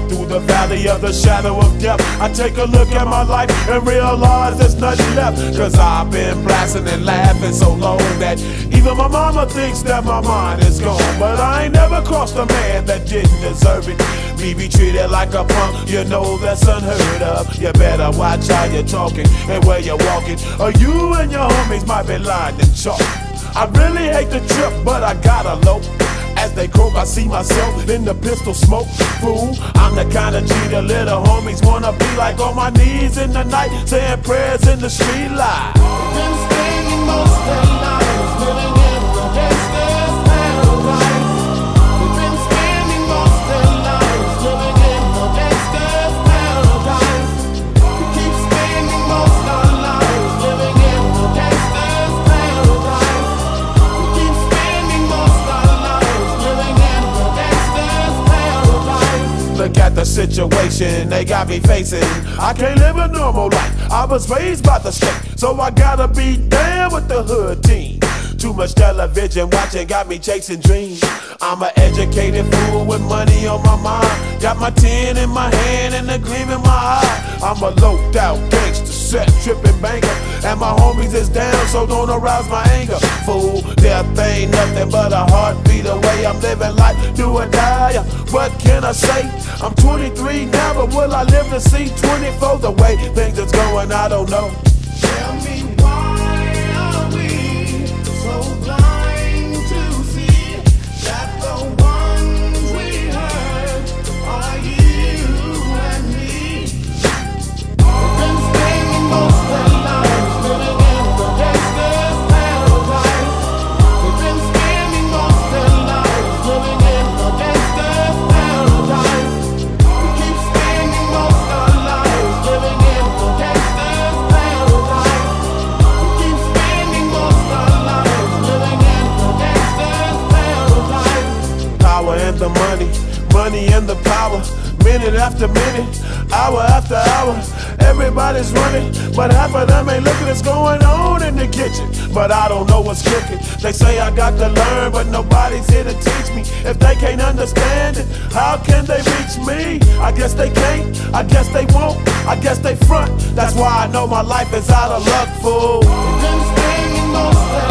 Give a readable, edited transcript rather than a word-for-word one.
through the valley of the shadow of death, I take a look at my life and realize there's nothing left. Cause I've been blasting and laughing so long that even my mama thinks that my mind is gone. But I ain't never crossed a man that didn't deserve it. Me be treated like a punk, you know that's unheard of. You better watch how you're talking and where you're walking, or you and your homies might be lined in chalk. I really hate the trip, but I gotta low. As they croak, I see myself in the pistol smoke. Fool, I'm the kind of G the little homies wanna be like, on my knees in the night, saying prayers in the street light. Been spending most of their lives living in the gangster's paradise. We've been spending most of their lives living in the gangster's paradise. We keep spending most of our lives living in the gangster's paradise. We keep spending most of our lives living in the gangster's paradise. Look at the situation they got me facing. I can't live a normal life. I was raised by the state, so I gotta be down with the hood team. Too much television watching got me chasing dreams. I'm an educated fool with money on my mind. Got my tin in my hand and a gleam in my eye. I'm a loped out gangster, set tripping banker, and my homies is down, so don't arouse my anger. Fool, death ain't nothing but a heartbeat away. I'm living life, do or die. What can I say? I'm 23 now, but will I live to see 24? The way things is going, I don't know. Tell me, why are we so blind to see that the ones we hurt are you and me? We've been spending most of our lives living in the gangster's paradise. We've been spending most of our lives living in the gangster's paradise. We keep spending most of our lives living in the gangster's paradise. We keep spending most of our lives living in the gangster's paradise. Power and the money, money and the power. Minute after minute, hour after hour, everybody's running, but half of them ain't looking what's going on in the kitchen. But I don't know what's cooking. They say I got to learn, but nobody's here to teach me. If they can't understand it, how can they reach me? I guess they can't, I guess they won't, I guess they front. That's why I know my life is out of luck, fool. We've been spending most of